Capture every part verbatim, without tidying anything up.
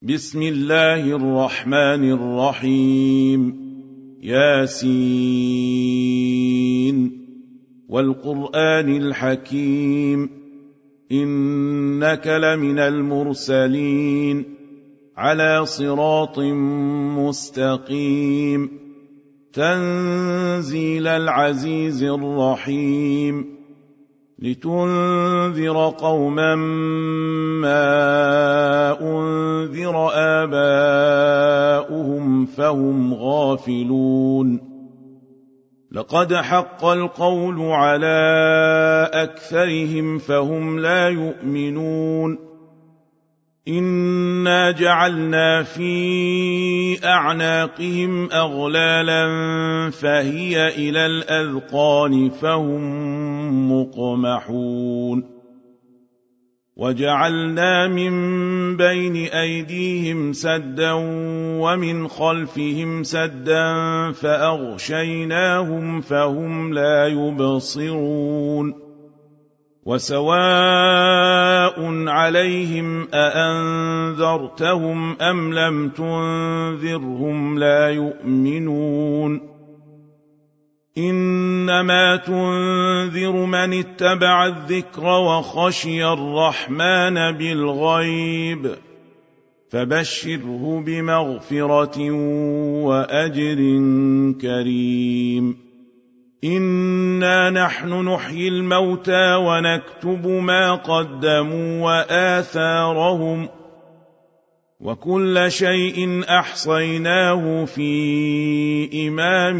بسم الله الرحمن الرحيم. ياسين والقرآن الحكيم إنك لمن المرسلين على صراط مستقيم تنزيل العزيز الرحيم لتنذر قوما ما أنذر آباؤهم فهم غافلون. لقد حق القول على أكثرهم فهم لا يؤمنون. إنا جعلنا في أعناقهم أغلالا فهي إلى الأذقان فهم مقمحون. وجعلنا من بين أيديهم سدا ومن خلفهم سدا فأغشيناهم فهم لا يبصرون. وسواء عليهم أأنذرتهم أم لم تنذرهم لا يؤمنون. إنما تنذر من اتبع الذكر وخشي الرحمن بالغيب فبشره بمغفرة وأجر كريم. إنا نحن نحيي الموتى ونكتب ما قدموا وآثارهم وكل شيء أحصيناه في إمام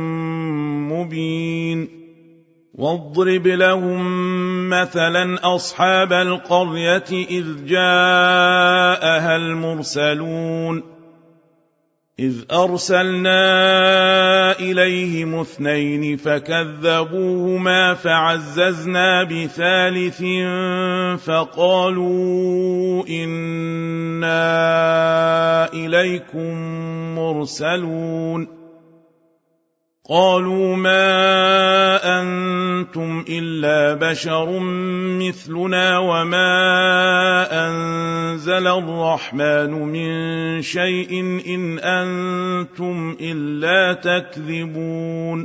مبين. واضرب لهم مثلا أصحاب القرية إذ جاءها المرسلون إذ أرسلنا إليهم اثنين فكذبوهما فعززنا بثالث فقالوا إنا إليكم مرسلون. قالوا ما أنتم إلا بشر مثلنا وما أنزل الرحمن من شيء إن أنتم إلا تكذبون.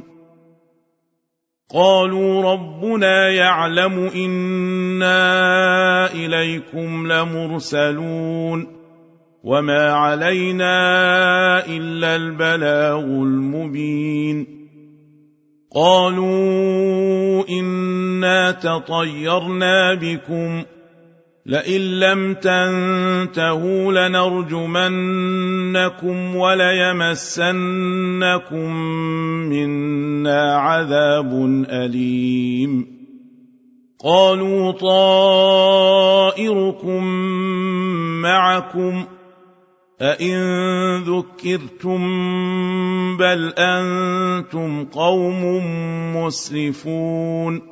قالوا ربنا يعلم إنا إليكم لمرسلون وما علينا إلا البلاغ المبين. قالوا إنا تطيرنا بكم لئن لم تنتهوا لنرجمنكم وليمسنكم منا عذاب أليم. قالوا طائركم معكم أئن ذكرتم بل أنتم قوم مسرفون.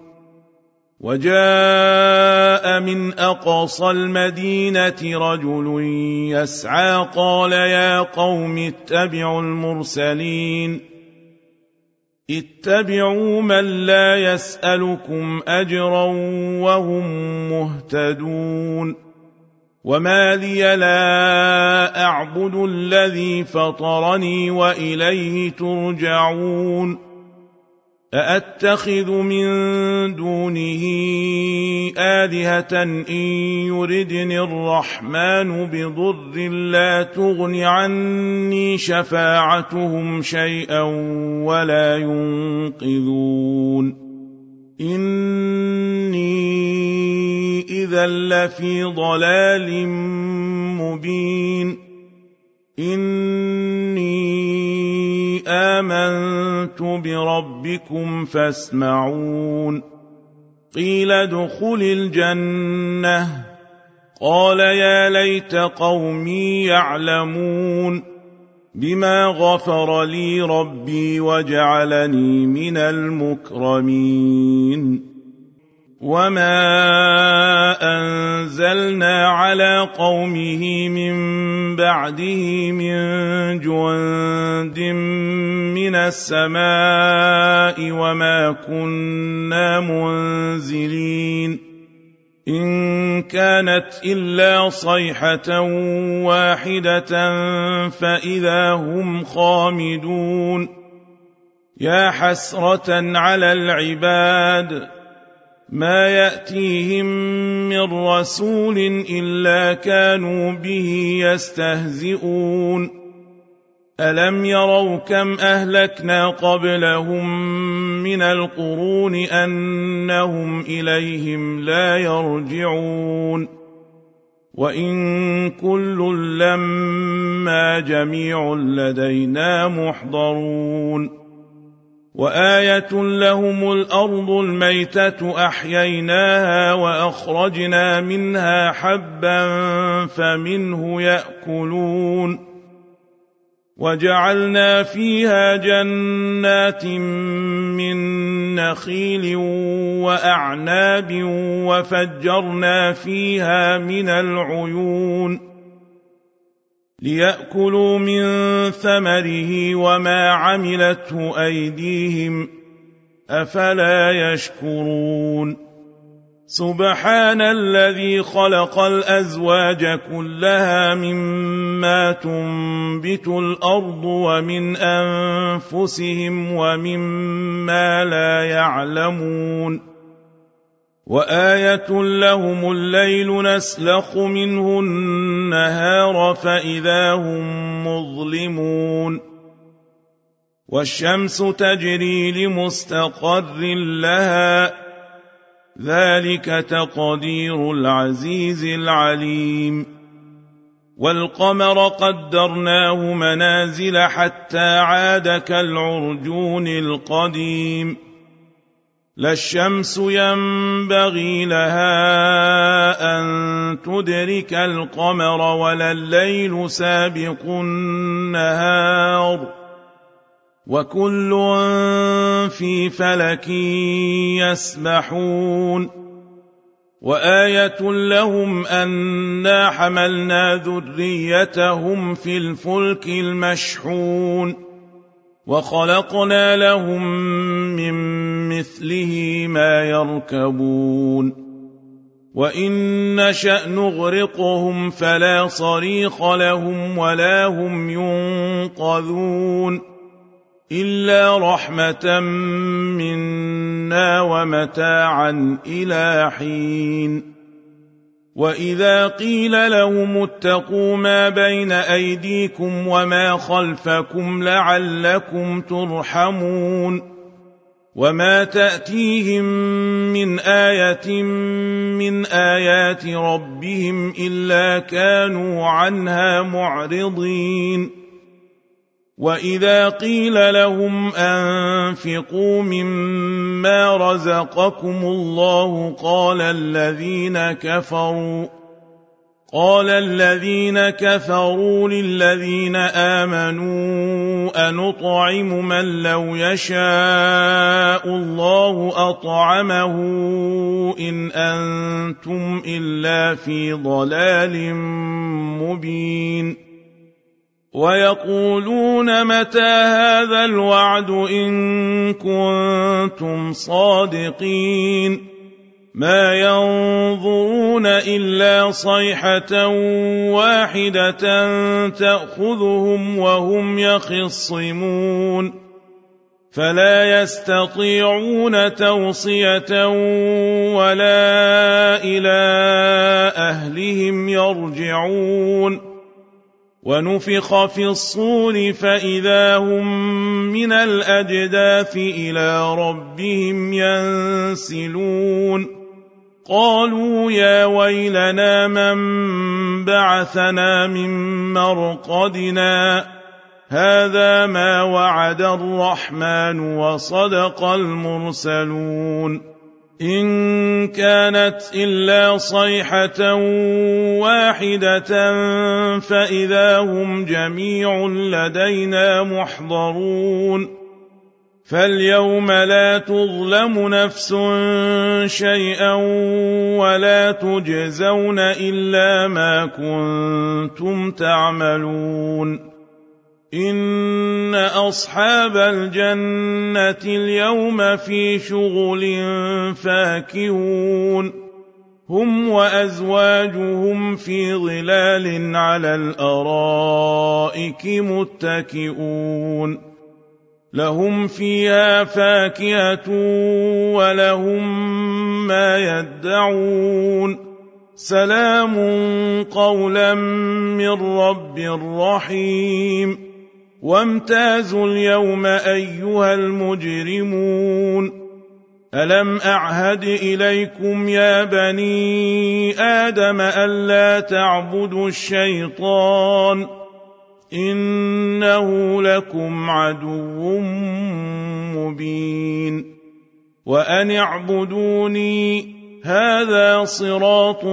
وجاء من أقصى المدينة رجل يسعى قال يا قوم اتبعوا المرسلين اتبعوا من لا يسألكم أجرا وهم مهتدون. وما لي لا أعبد الذي فطرني وإليه ترجعون. أأتخذ من دونه آلهة إن يردني الرحمن بضر لا تغن عني شفاعتهم شيئا ولا ينقذون. إني إذا لفي ضلال مبين. إني آمنت بربكم فاسمعون. قيل ادخل الجنة قال يا ليت قومي يعلمون بما غفر لي ربي وجعلني من المكرمين. وما أنزلنا على قومه من بعده من جند من السماء وما كنا منزلين. إن كانت إلا صيحة واحدة فإذا هم خامدون يا حسرة على العباد ما يأتيهم من رسول إلا كانوا به يستهزئون ألم يروا كم أهلكنا قبلهم من القرون أنهم إليهم لا يرجعون وإن كل لما جميع لدينا محضرون وآية لهم الأرض الميتة أحييناها وأخرجنا منها حبا فمنه يأكلون وجعلنا فيها جنات من نخيل وأعناب وفجرنا فيها من العيون ليأكلوا من ثمره وما عملته أيديهم أفلا يشكرون سبحان الذي خلق الأزواج كلها مما تنبت الأرض ومن أنفسهم ومما لا يعلمون وآية لهم الليل نسلخ منه النهار فإذا هم مظلمون والشمس تجري لمستقر لها ذلك تقدير العزيز العليم والقمر قدرناه منازل حتى عاد كالعرجون القديم لا الشمس ينبغي لها أن تدرك القمر ولا الليل سابق النهار وكل في فلك يسبحون وآية لهم أنا حملنا ذريتهم في الفلك المشحون وخلقنا لهم من مثله ما يركبون وإن نشأ نغرقهم فلا صريخ لهم ولا هم ينقذون إلا رحمة منا ومتاعا إلى حين وإذا قيل لهم اتقوا ما بين أيديكم وما خلفكم لعلكم ترحمون وما تأتيهم من آية من آيات ربهم إلا كانوا عنها معرضين وإذا قيل لهم أنفقوا مما رزقكم الله قال الذين كفروا قال الذين كفروا للذين آمنوا أنطعم من لو يشاء الله أطعمه إن أنتم إلا في ضلال مبين ويقولون متى هذا الوعد إن كنتم صادقين ما ينظرون إلا صيحة واحدة تأخذهم وهم يخصمون فلا يستطيعون توصية ولا إلى أهلهم يرجعون ونفخ في الصور فإذا هم من الأجداث إلى ربهم ينسلون قالوا يا ويلنا من بعثنا من مرقدنا هذا ما وعد الرحمن وصدق المرسلون إن كانت إلا صيحة واحدة فإذا هم جميع لدينا محضرون فاليوم لا تظلم نفس شيئا ولا تجزون إلا ما كنتم تعملون إن أصحاب الجنة اليوم في شغل فاكهون هم وأزواجهم في ظلال على الأرائك متكئون لهم فيها فاكهة ولهم ما يدعون سلام قولا من رب رحيم وامتازوا اليوم أيها المجرمون ألم أعهد إليكم يا بني آدم ألا تعبدوا الشيطان إنه لكم عدو مبين وأن اعبدوني هذا صراط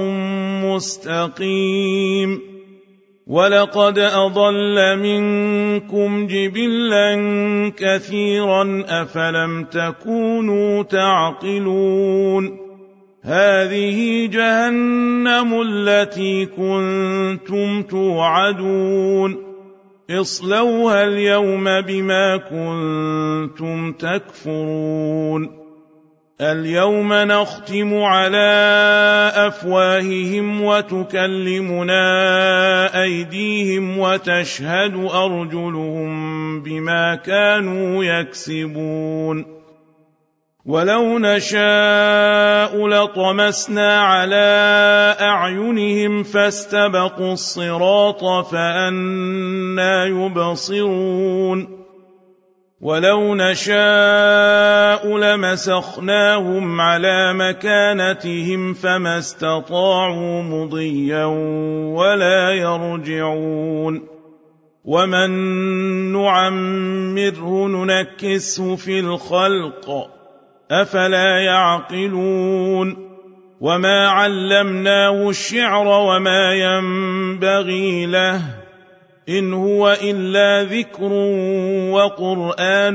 مستقيم ولقد أضل منكم جبلا كثيرا أفلم تكونوا تعقلون هذه جهنم التي كنتم توعدون اصلوها اليوم بما كنتم تكفرون اليوم نختم على أفواههم وتكلمنا أيديهم وتشهد أرجلهم بما كانوا يكسبون ولو نشاء لطمسنا على أعينهم فاستبقوا الصراط فأنى يبصرون ولو نشاء لمسخناهم على مكانتهم فما استطاعوا مضيا ولا يرجعون ومن نعمره ننكسه في الخلق أفلا يعقلون وما علمناه الشعر وما ينبغي له إن هو إلا ذكر وقرآن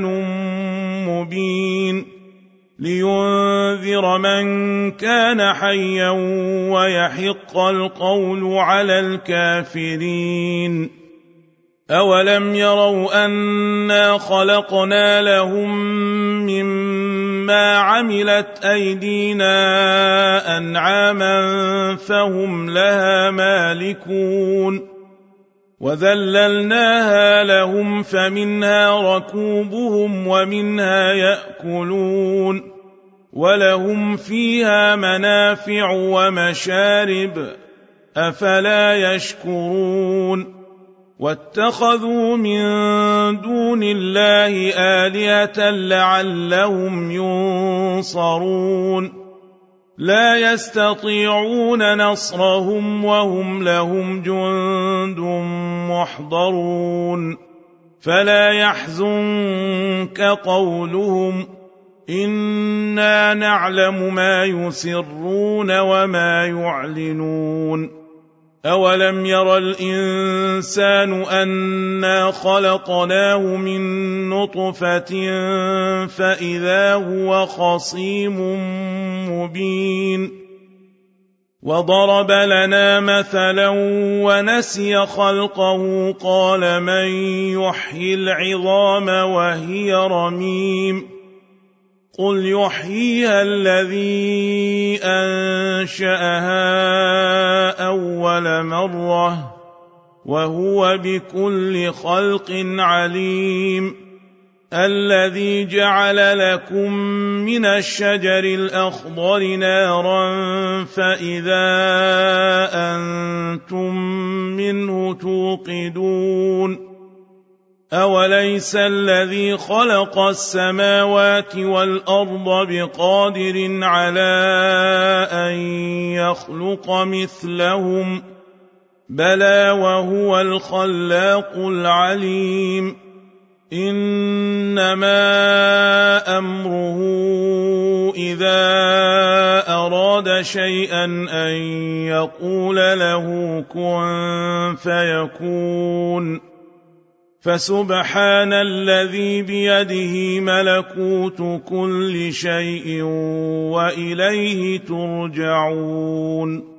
مبين لينذر من كان حيا ويحق القول على الكافرين أولم يروا أنا خلقنا لهم مما عملت أيدينا أنعاما فهم لها مالكون وذللناها لهم فمنها ركوبهم ومنها يأكلون ولهم فيها منافع ومشارب أفلا يشكرون واتخذوا من دون الله آلهة لعلهم ينصرون لا يستطيعون نصرهم وهم لهم جند محضرون فلا يحزنك قولهم إنا نعلم ما يسرون وما يعلنون أولم ير الإنسان أنا خلقناه من نطفة فإذا هو خصيم مبين وضرب لنا مثلا ونسي خلقه قال من يحيي العظام وهي رميم قل يحييها الذي أنشأها أول مرة وهو بكل خلق عليم الذي جعل لكم من الشجر الأخضر نارا فإذا أنتم منه توقدون أوليس الذي خلق السماوات والأرض بقادر على أن يخلق مثلهم بلى وهو الخلاق العليم إنما أمره إذا أراد شيئا أن يقول له كن فيكون فسبحان الذي بيده ملكوت كل شيء وإليه ترجعون